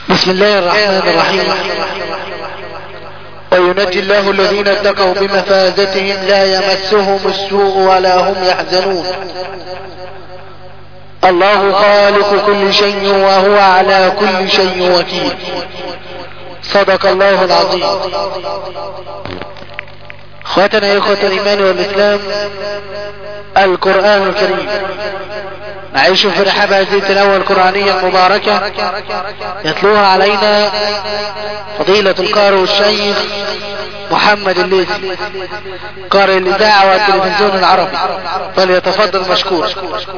بسم الله الرحمن الرحيم. وينجي الله الذين اتقوا بمفازتهم لا يمسهم السوء ولا هم يحزنون. الله خالق كل شيء وهو على كل شيء وكيل. صدق الله العظيم. اخواتنا يا اخوة الايمان والاسلام، القرآن الكريم نعيش في رحاب هذه التلاوة القرآنية المباركة يتلوها علينا فضيلة القارئ الشيخ محمد الليثي، قارئ الإذاعة والتلفزيون العربي، فليتفضل مشكور.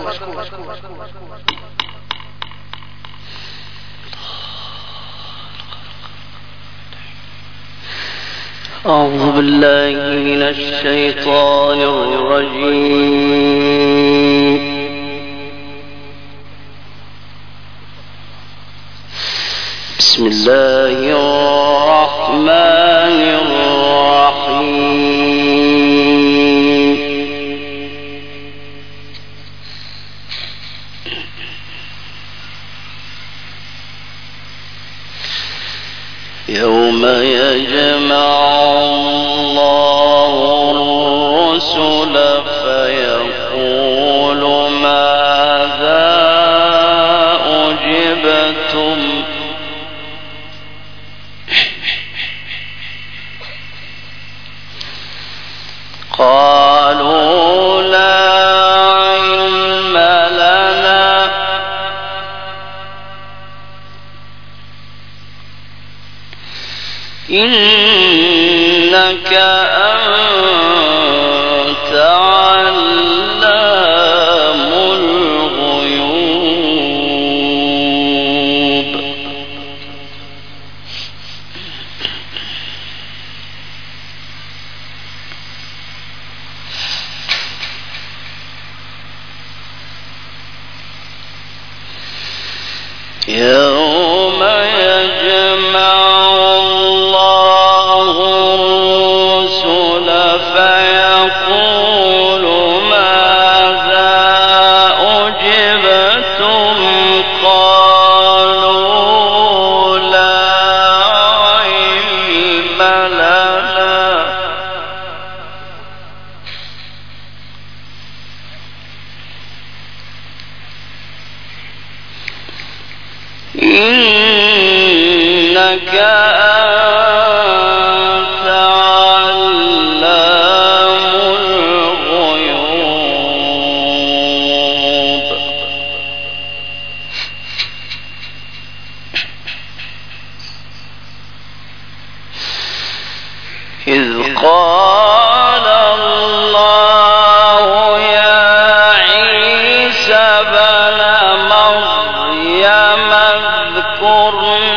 أعوذ بالله من الشيطان الرجيم. بسم الله الرحمن الرحيم. يوم يجمع الله الرسل فيقول ماذا أجبتم قالوا لا علم لنا إنك أنت علام الغيوب. يوم يجمع الله الرسل فيقول ماذا أجبتم قالوا لا علم لنا إنك أنت علام الغيوب. إذ قال الله يا عيسى ابن مريم اذكر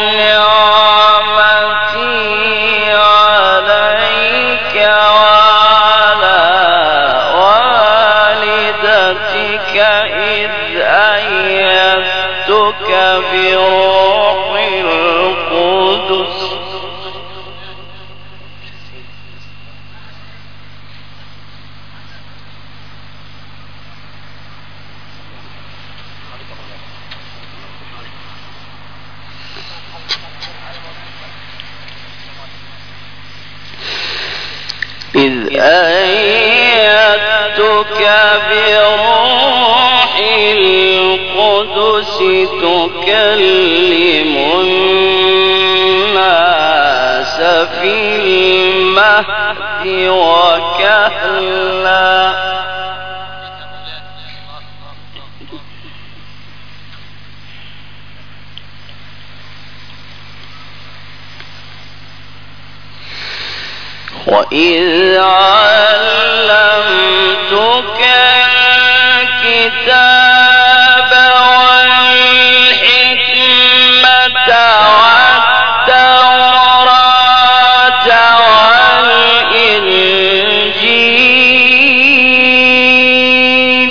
نعمتي عليك وعلى والدتك إذ أيدتك بروح القدس بروح القدس تكلم الناس في المهد وكهلا. وإذ علمتك الكتاب والحكمة والتوراة والإنجيل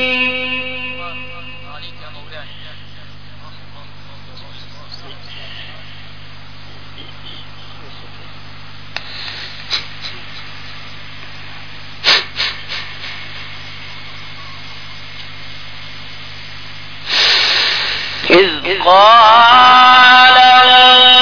إذ قال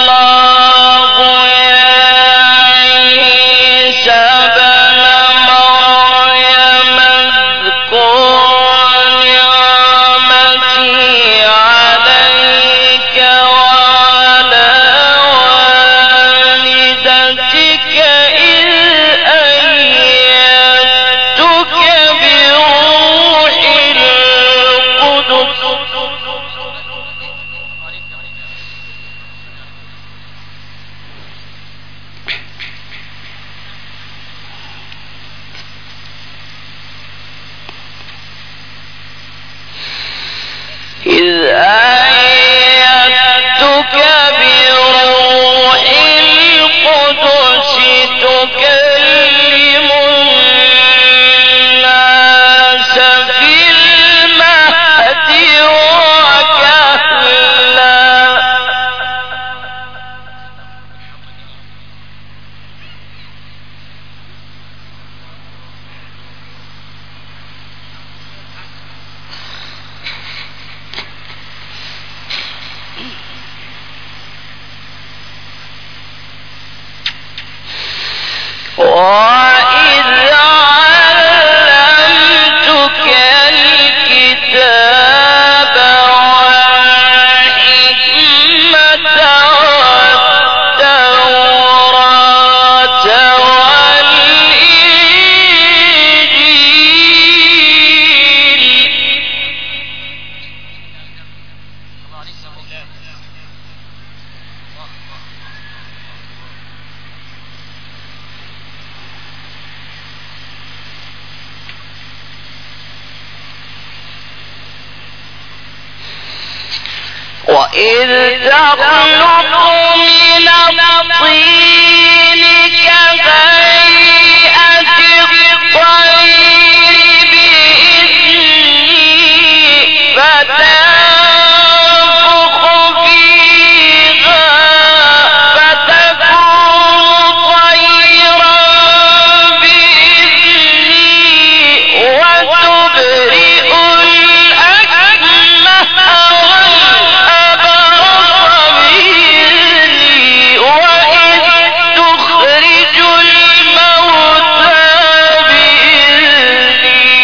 تكلم الناس في المهد وكهلا وإذ علمتك الكتاب والحكمة والتوراة والإنجيل وإذ تخلق من الطين كهيئة الطير بإذني فتنفخ فيها فتكون طيرا بإذني وتبرئ الأكمه وإذ تخرج الموتى بإذني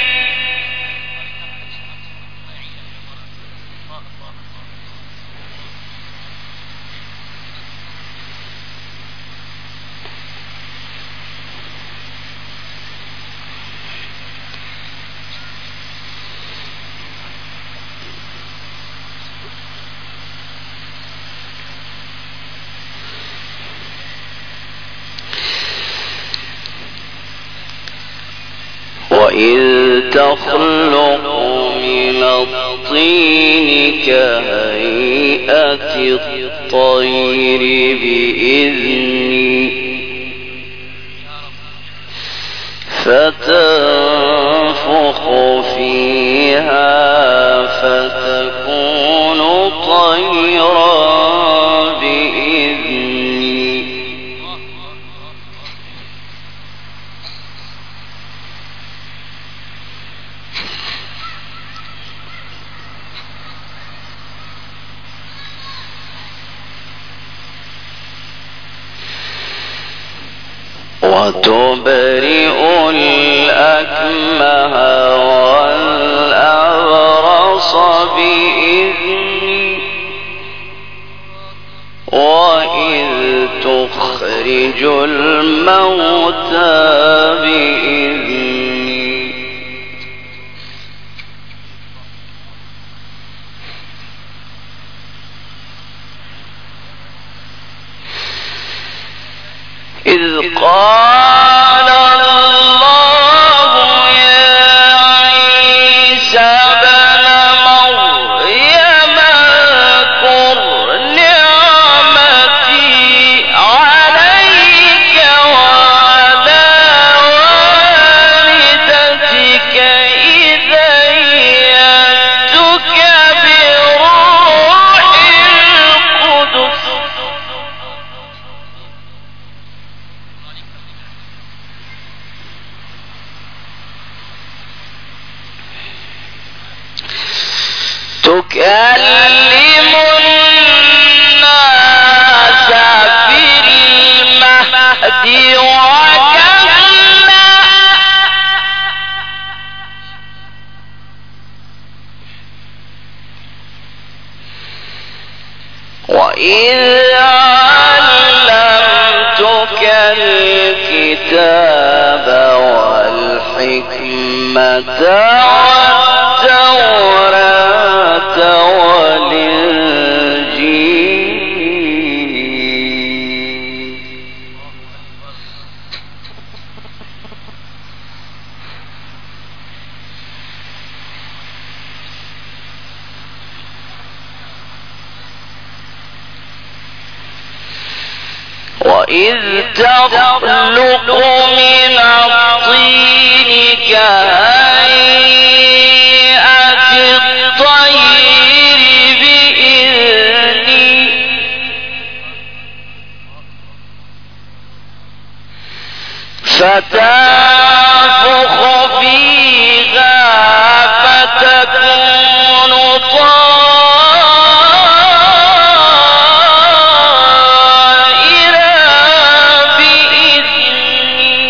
وإذ تخلق من الطين كهيئة الطير بإذني فتنفخ فيها فتكون طيرا بإذني وتبرئ الأكمه والأبرص بإذني وإذ تخرج الموتى بإذني إذ قال الله يا عيسى ابن مريم اذكر نعمتي عليك وعلى والدتك إذ أيدتك بروح القدس تكلم الناس في المهد وكهلا وإذ علمتك الكتاب والحكمة والتوراة والإنجيل وإذ تخلق من الطين كهيئة الطير بإذني فتنفخ فيها فتكون طائرا بإذني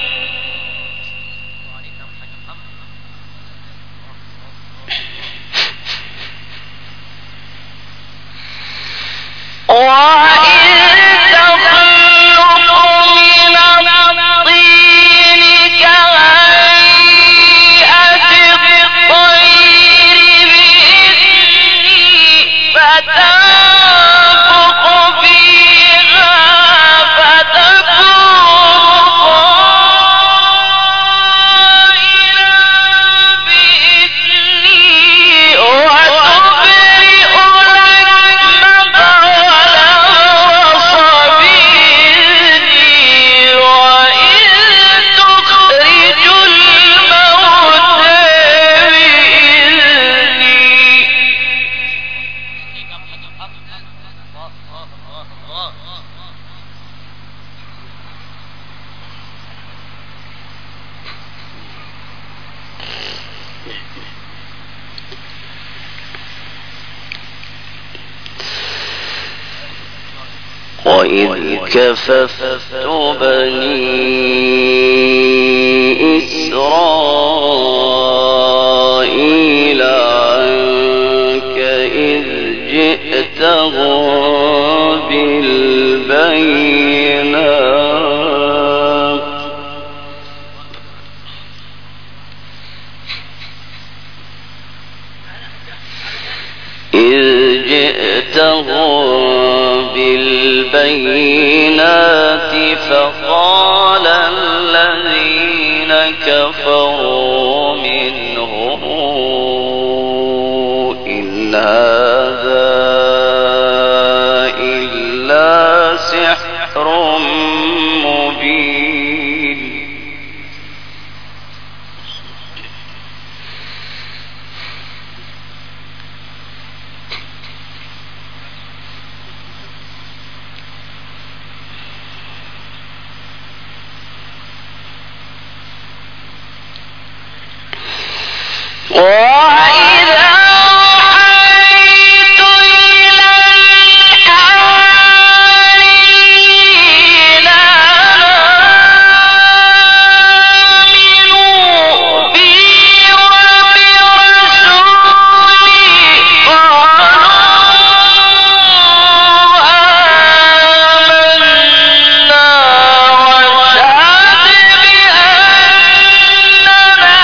وإذ كففت بني إسرائيل عنك إذ جئتهم بالبينات فقال الذين كفروا منهم إن هذا إلا سحر مبين وإذا أوحيت إلى الحواريين أن آمنوا بي وبرسولي قالوا آمنا واشهد بأننا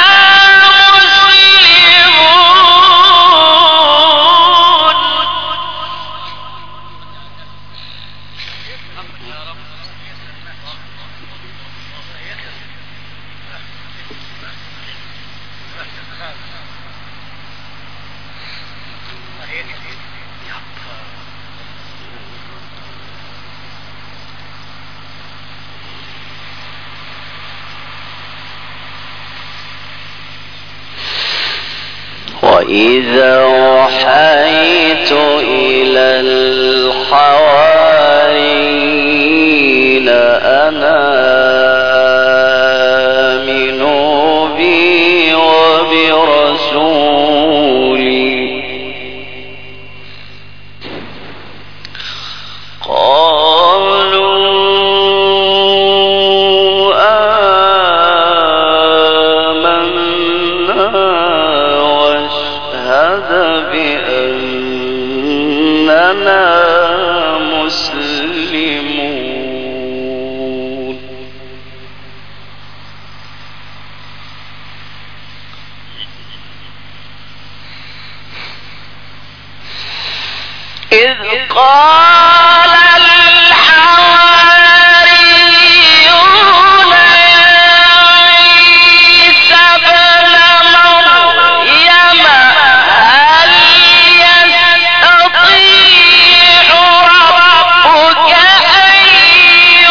وإذا أوحيت إلى الحواريين أن آمنوا بي وبرسولي قالوا بأننا مسلمون إذ قال الحواريون عيسى ابن مريم هل يستطيع ربك أن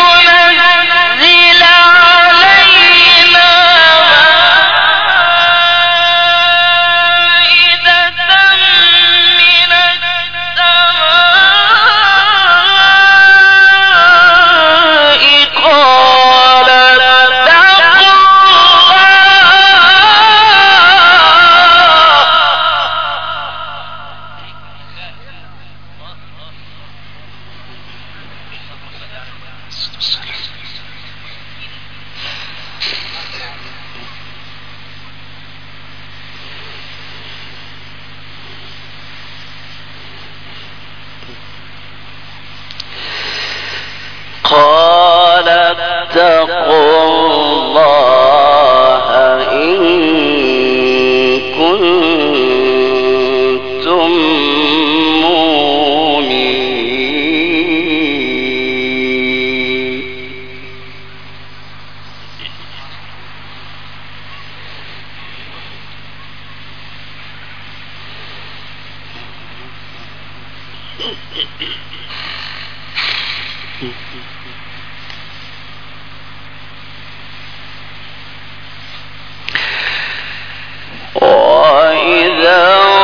وإذا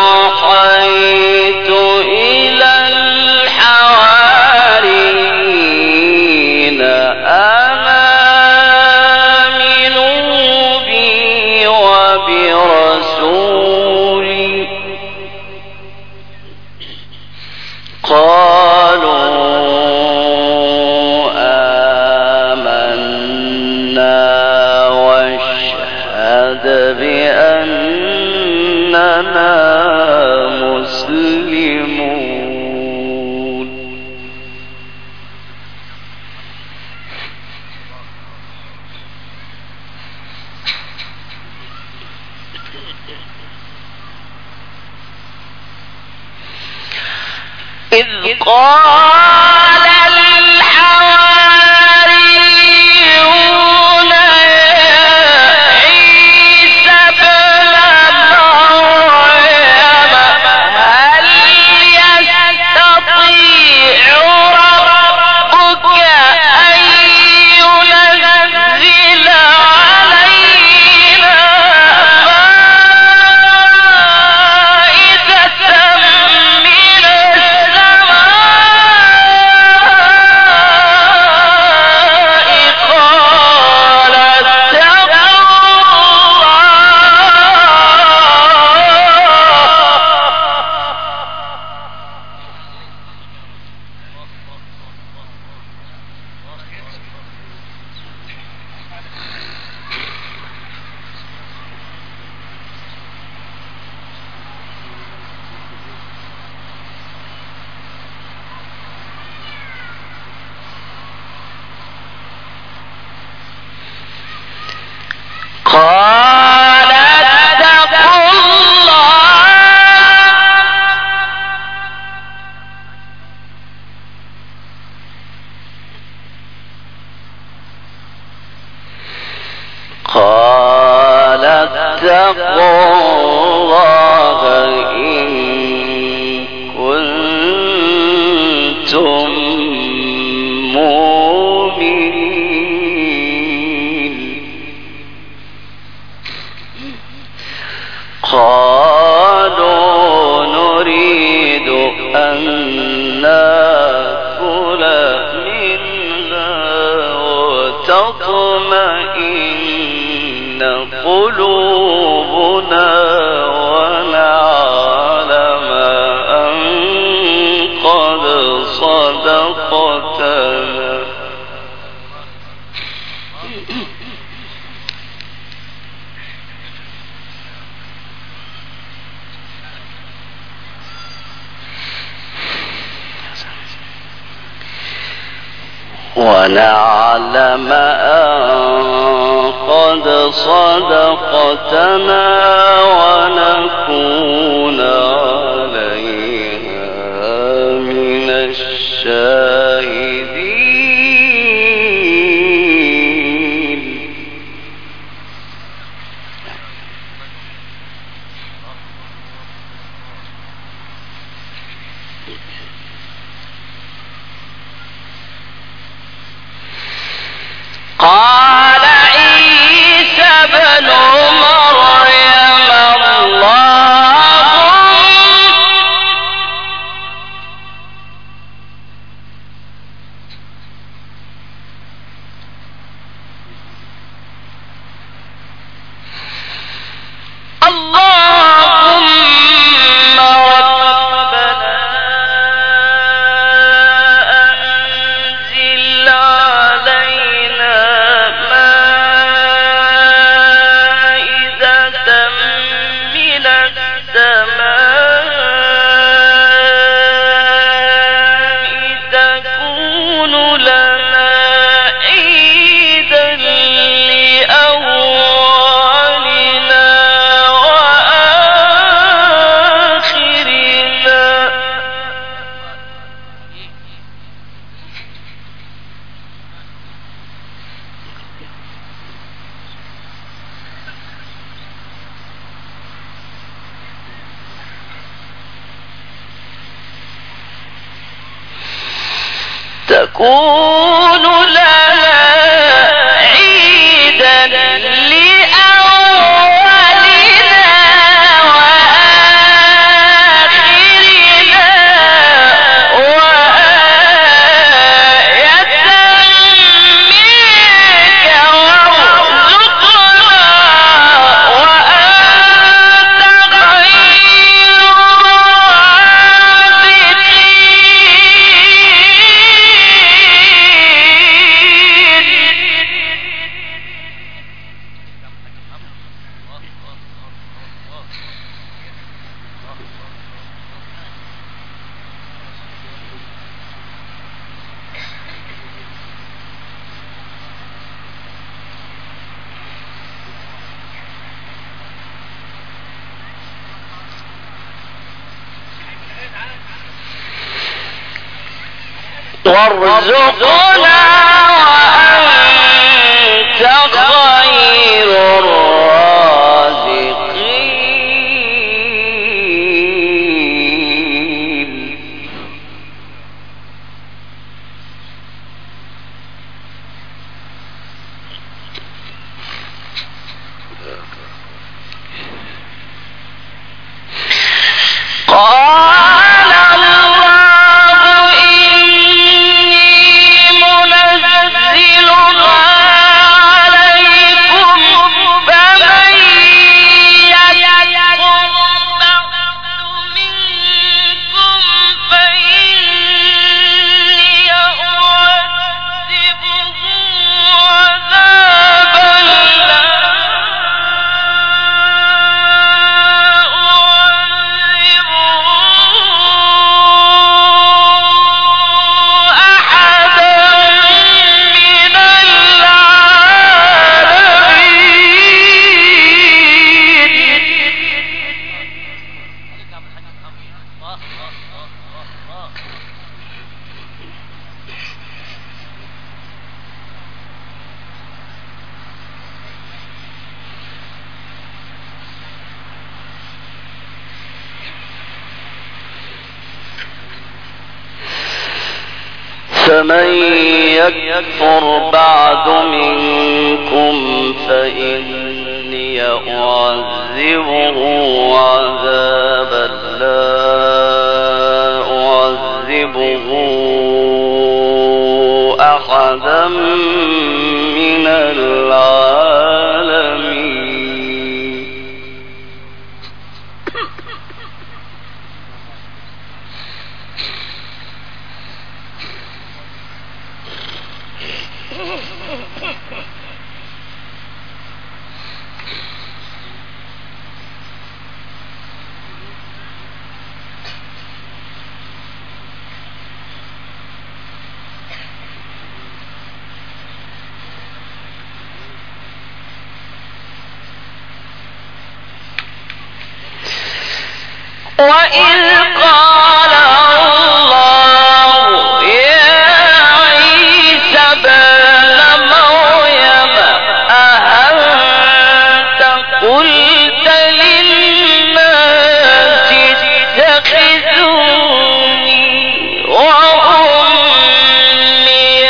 أوحيت إلى الحواريين أن آمنوا بي وبرسولي قالوا آمنا واشهد بأننا مسلمون. إذ قال الحواريون يا عيسى ابن مريم هل يستطيع ربك أن ينزل علينا مائدة من قال اتقوا الله إن كنتم مؤمنين. قالوا نريد أن نأكل منها وتطمئن قلوبنا ونعلم أن قد صدقتنا ونكون عليها من الشاهدين. قال عيسى ابن مريم اللهم ربنا تكون لنا عيدا لأولنا وآخرنا وآية منك وارزقنا وأنت خير وارزقنا وأنت خير الرازقين. قال الله إني منزلها عليكم فمن يكفر بعد منكم فإني أعذبه عذابا لا فمن يكفر بعد منكم فإني أعذبه عذابا لا أعذبه أحدا من العالمين. وإذ قال الله يا عيسى ابن مريم أأنت قلت للناس اتخذوني وأمي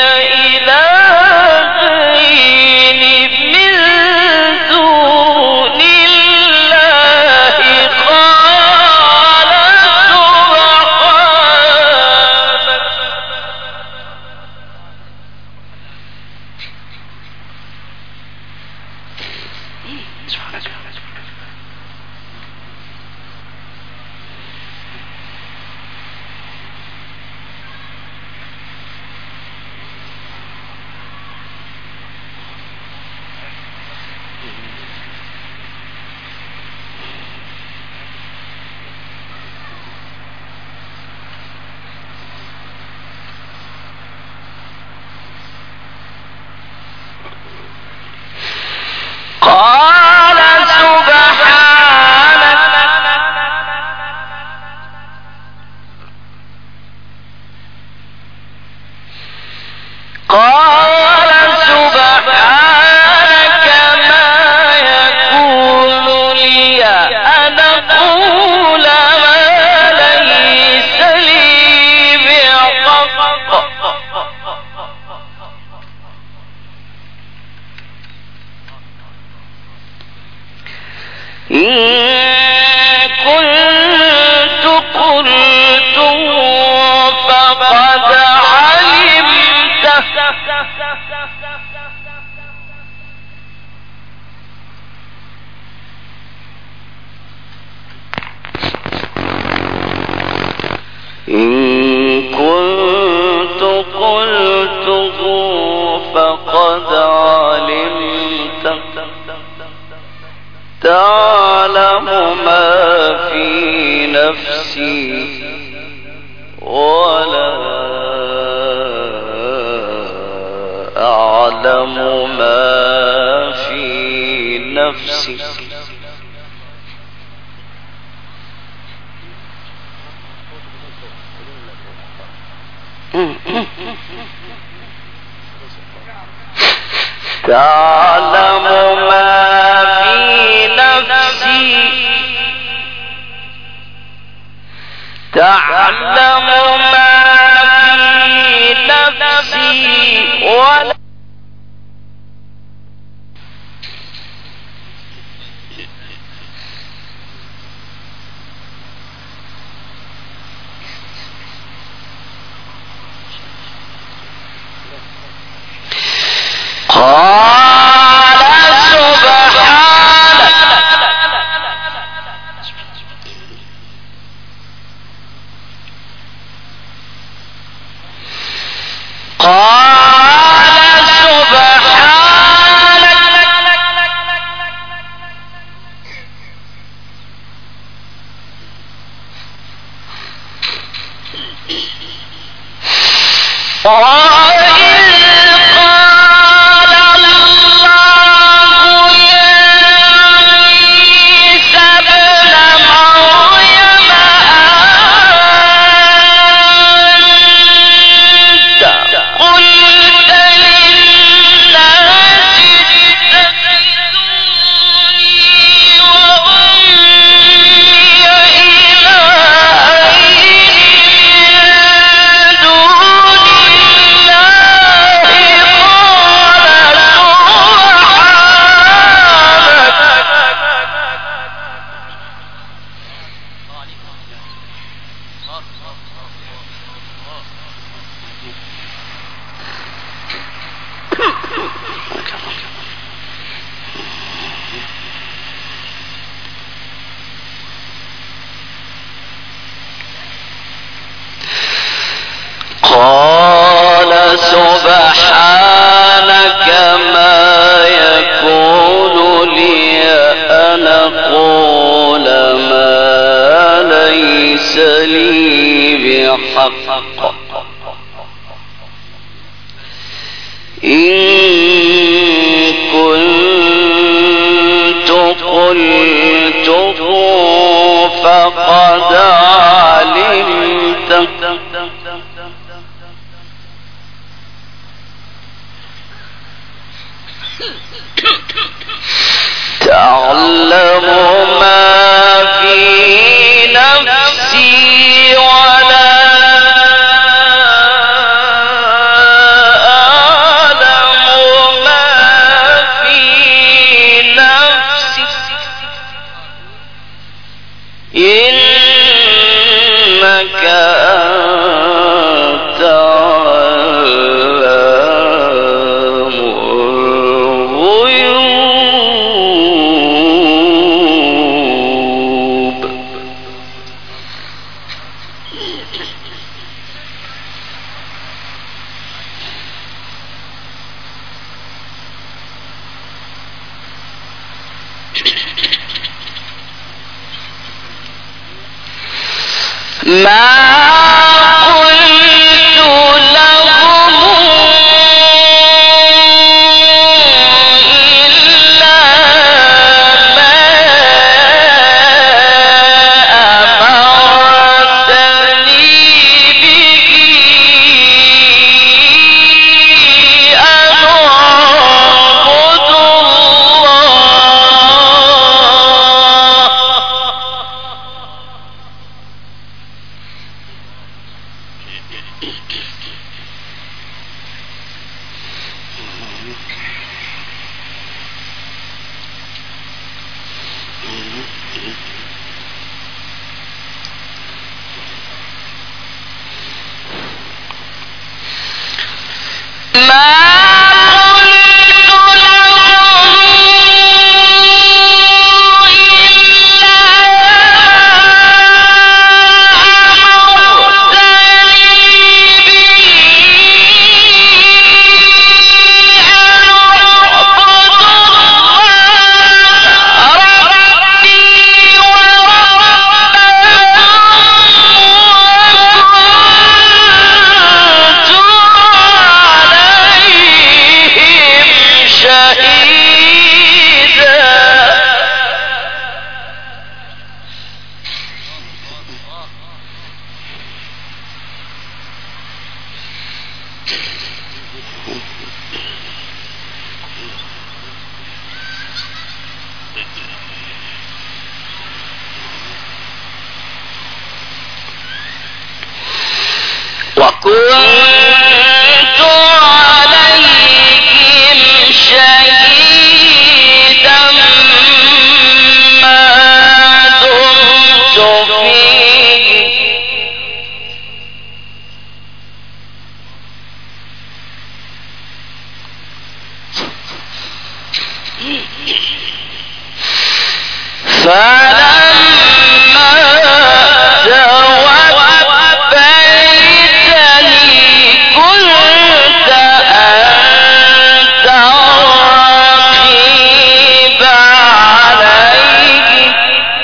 إلهين من دون الله؟ قال سبحانك إن كنت قلته فقد علمته إن كنت قلته فقد علمته تعلم ما في نفسي ولا أعلم ما في نفسي تعلم ما في نفسي تعلم ما في نفسي ولا قال سبحانك ما يكون لي أن أقول ما ليس لي بحق إن كنت قلته فقد علمته تعلم ما في نفسي ولا أعلم ما في نفسي إنك أنت علام الغيوب. ما قلت لهم إلا ما أمرتني به أن أعبد الله كنت عليهم شهيدا ما دمت فيهم فلما توفيتني كنت أنت الرقيب عليهم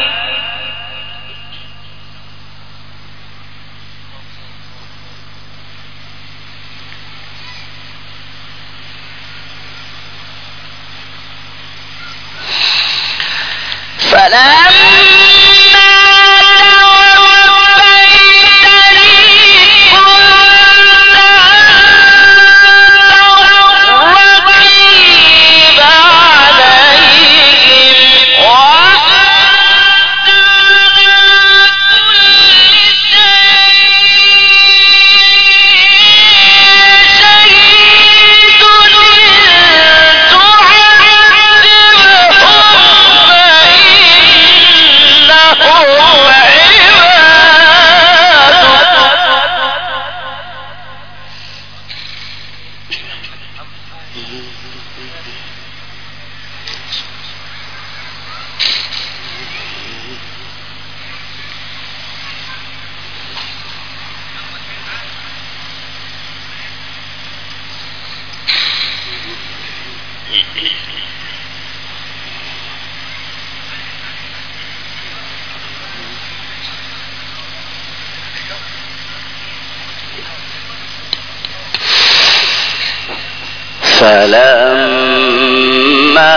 فلما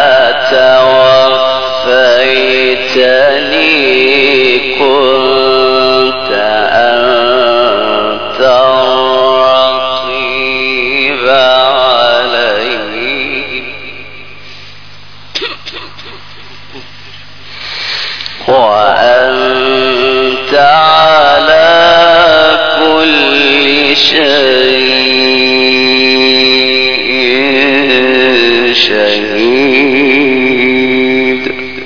توفيتني كنت أنت الرقيب عليهم وأنت على كل شيء شهيد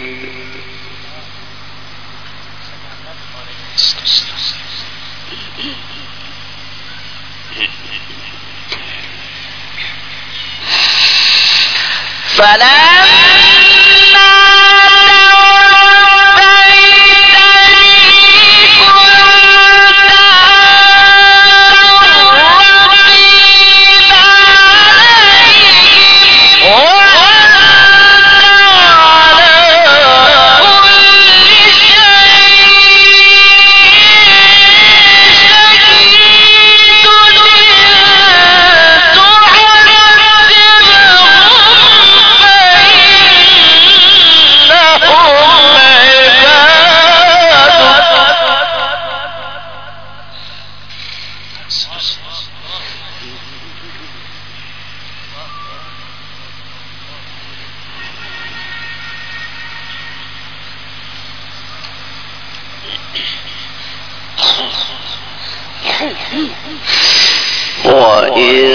وإن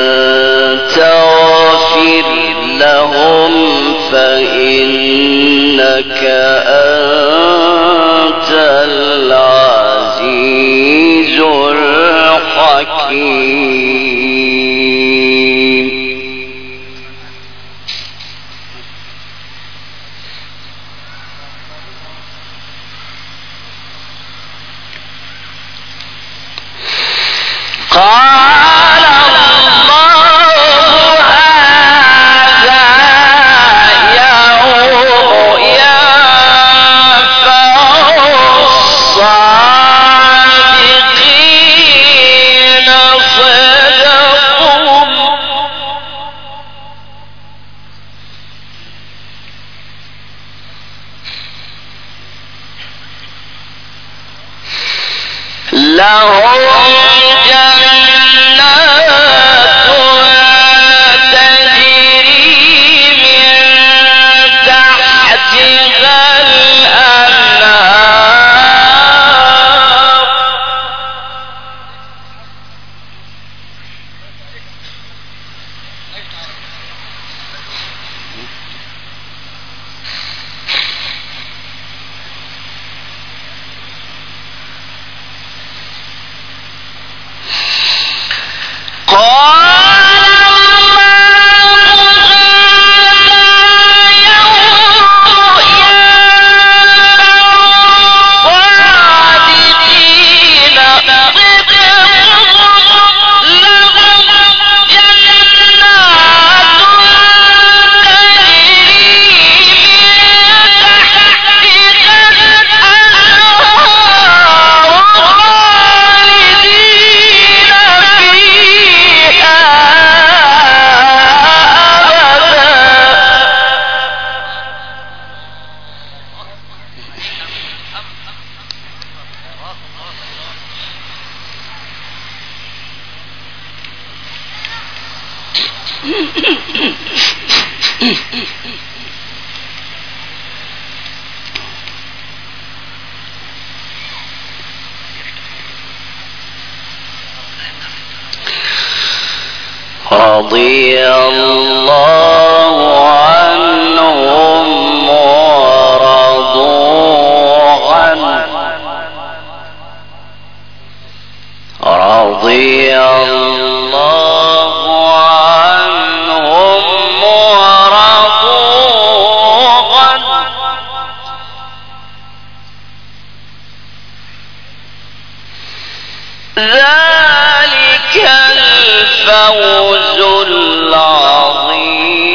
تغفر لهم فإنك أنت العزيز الحكيم قال الله هذا يوم ينفع الصادقين صدقهم لهم جنات تجري من تحتها الأنهار رضي الله عنهم ورضوا عنه رضي الله عنهم ورضوا عنه ذلك الفوز العظيم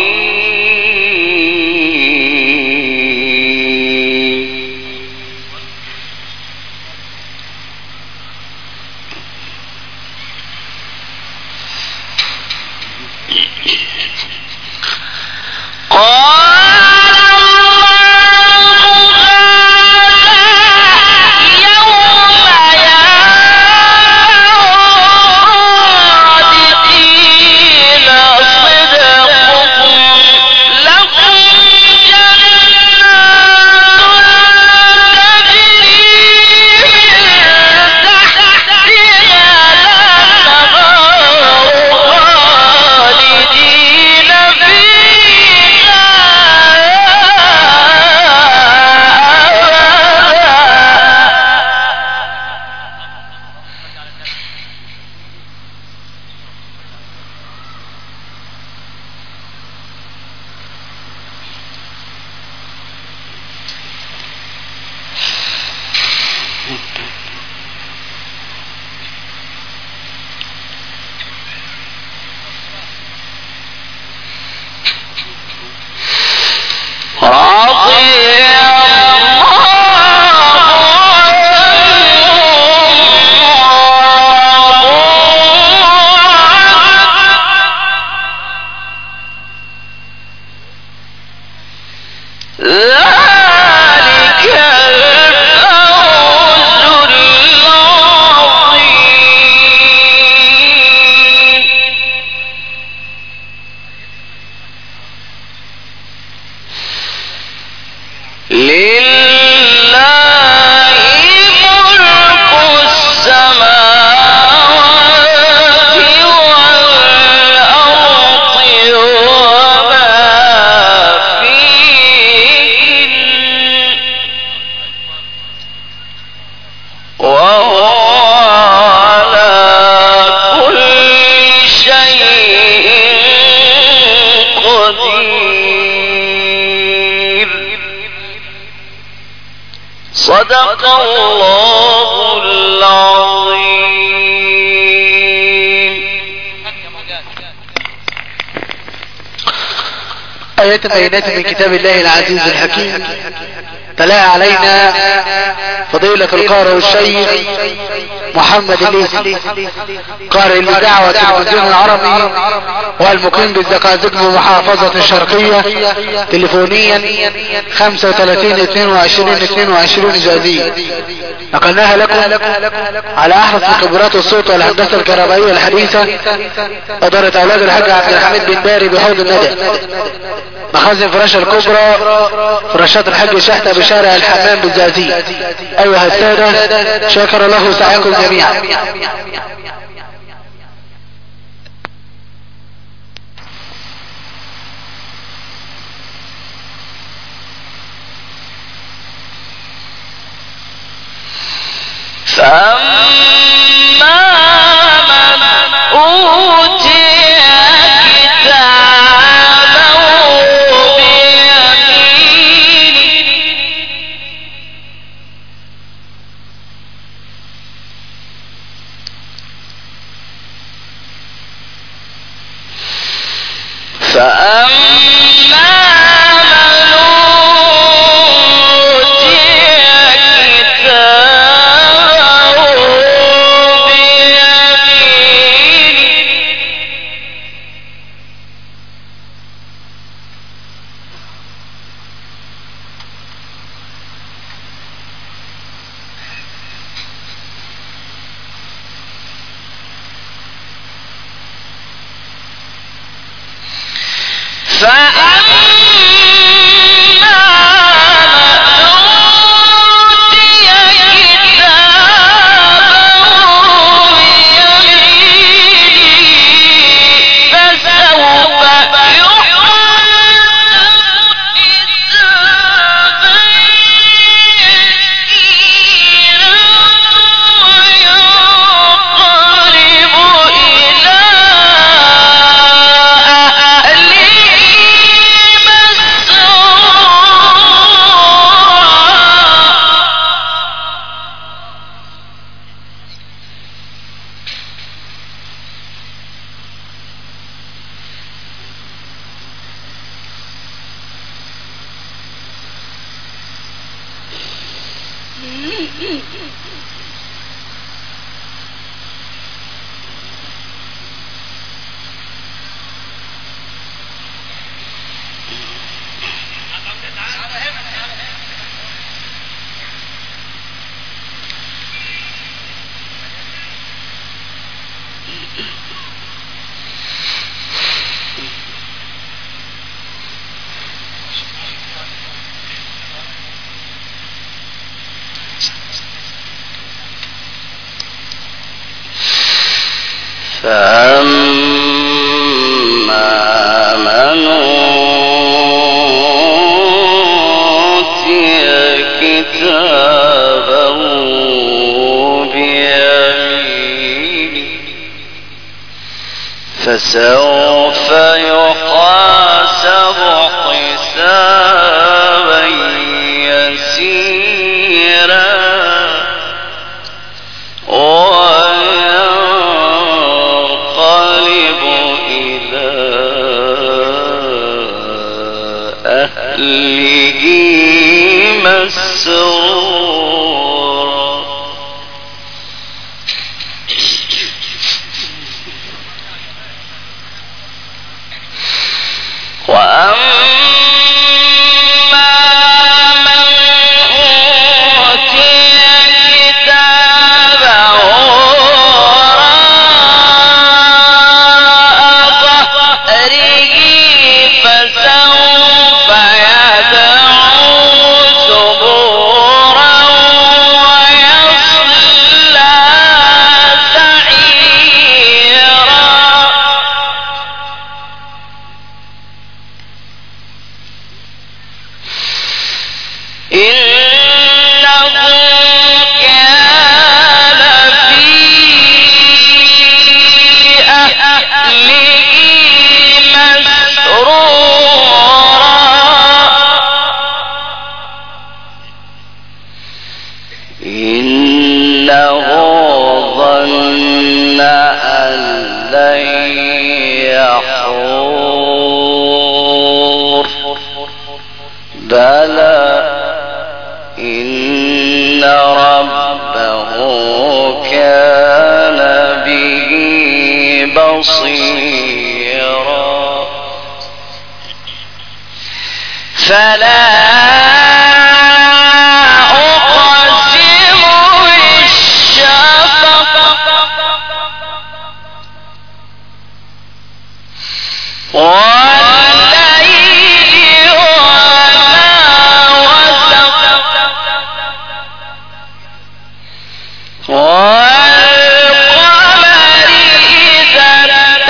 صدق الله العظيم. آيات بينات من كتاب الله العزيز الحكيم تلاها علينا فضيلة القارئ والشيخ محمد الليثي قارئ لدعوة المنظوم العربي والمقيم بالزقازيق بمحافظة الشرقية، تليفونيا 35-22-22 جازية. نقلناها لكم على احرص خبرات الصوت والهندسة الكهربائية الحديثة ادارة اولاد الحاج عبد الحميد بن داري بحوض الندى، مخازن فراشة الكبرى فراشات الحاج شحتة بشارع الحمام بالزازية. ايها السادة، شكر الله سعيكم جميعا. فأما من أوتي كتابه بيمينه فأما من أوتي كتابه بيمينه فسوف يحاسب حسابا يسيرا وينقلب إلى أهله مسرورا. وأما من أوتي كتابه وراء ظهره فسوف يدعو ثبورا ويصلى سعيرا. إنه كان في أهله مسرورا. إنه ظن أن لن يحور بلى إن ربه كان به بصيرا. فلا أقسم بالشفق والليل وما وسق والقمر إذا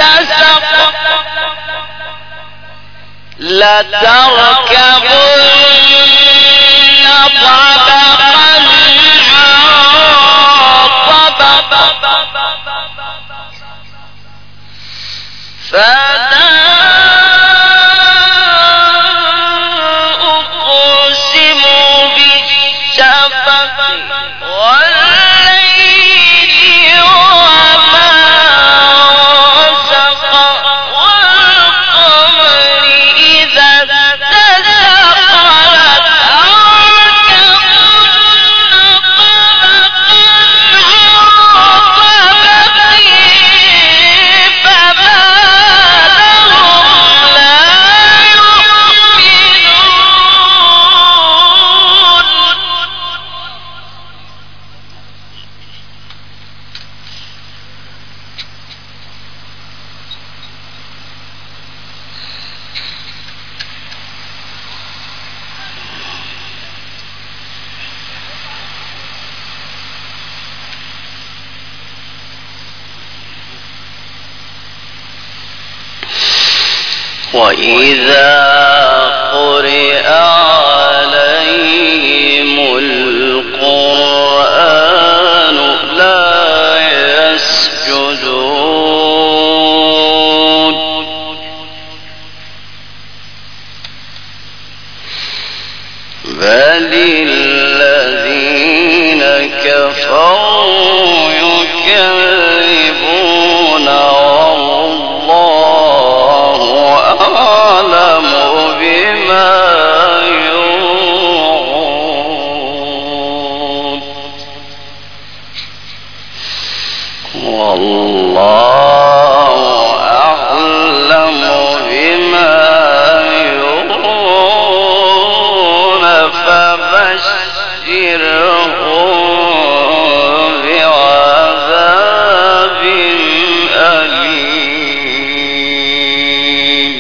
اتسق لتركبن وإذا قرئ عليهم القرآن لا يسجدون بل الذين كفروا يكذبون والله أعلم بما يوعون والله أعلم بما يوعون فبشرهم بعذاب أليم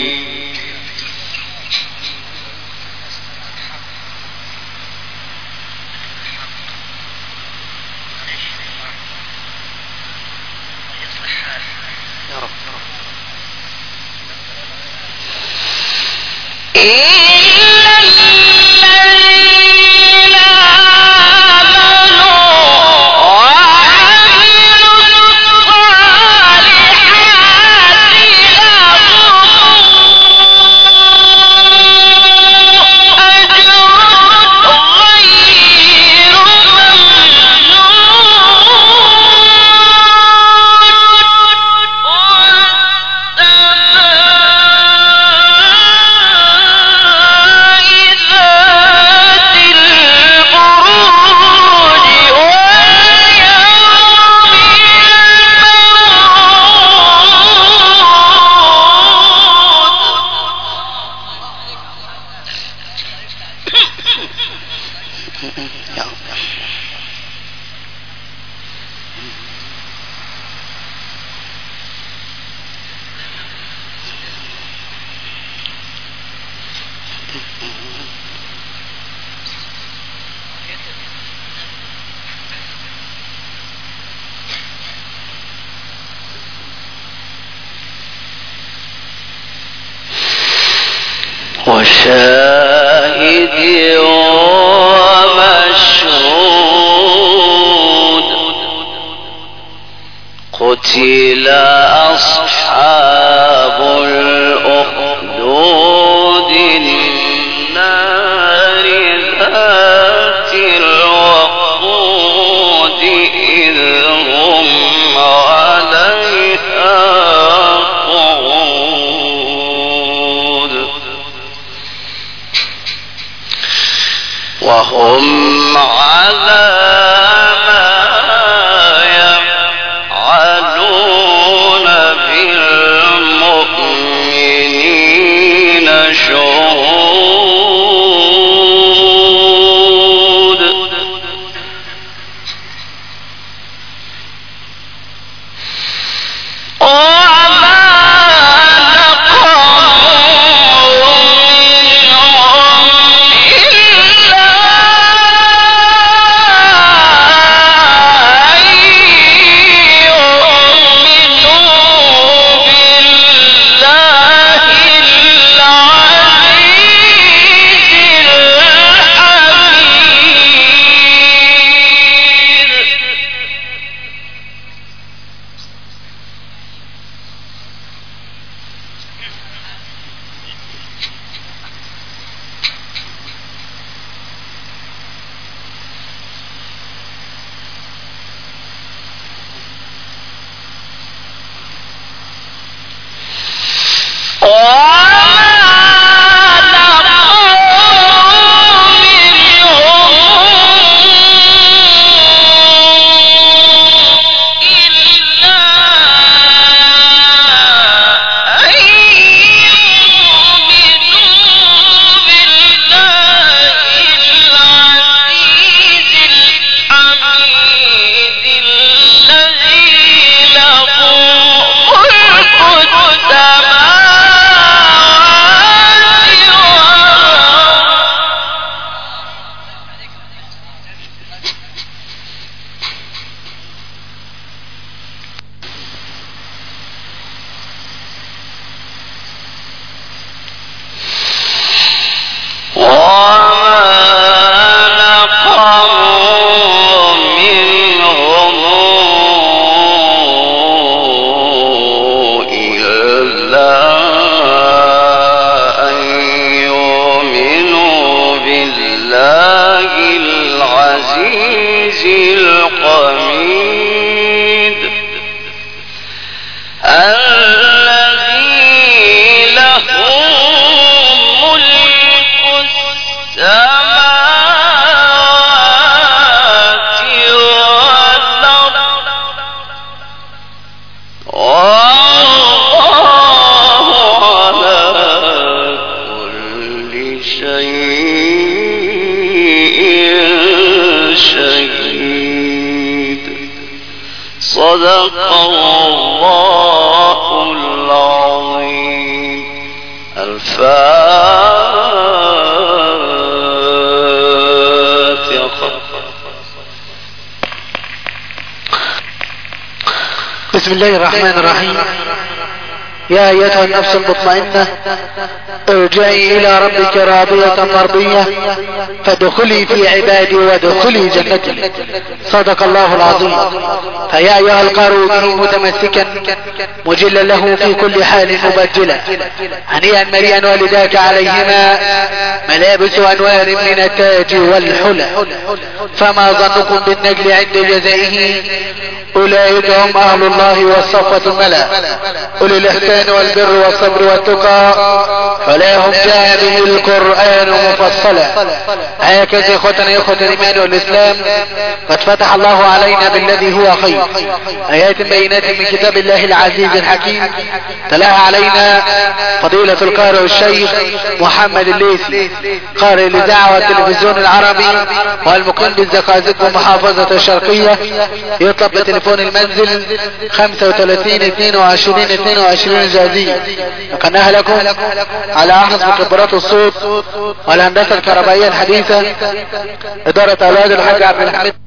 وشاهد ومشهود قتل أصحاب الأخدود النار ذات الوقود إذ هم عليها وهم على ما يفعلون بالمؤمنين شهود صدق الله العظيم. الفاتحة. بسم الله الرحمن الرحيم. يا أيتها النفس المطمئنة ارجعي إلى ربك راضية مرضية فادخلي في عبادي وادخلي جنتي. صدق الله العظيم. فيا أيها القارئ به متمسكا مجلا له في كل حال مبجلا، هنيئا مريئا والداك عليهما ملابس أنوار من التاج والحلى، فما ظنكم بالنجل عند جزائه؟ أولئك هم أهل الله والصفوة الملا، أولي الإحسان والبر والصبر والتقى، فلاهم جاء به القرآن مفصلا. هكذا إخوتنا إخوة الإيمان والإسلام قد فتح الله علينا بالذي هو خير، آيات بينات من كتاب الله العزيز الحكيم، تلاها علينا فضيلة القارئ الشيخ محمد الليثي، قارئ الإذاعة والتلفزيون العربي والمقيم بالزقازق ومحافظة الشرقية. يطلب بتليفون المنزل 35 22 22 جازية. نقلناها لكم على أحرص مكبرات الصوت والهندسة الكهربائية الحديثة، إدارة أولاد الحاج عبد الحميد.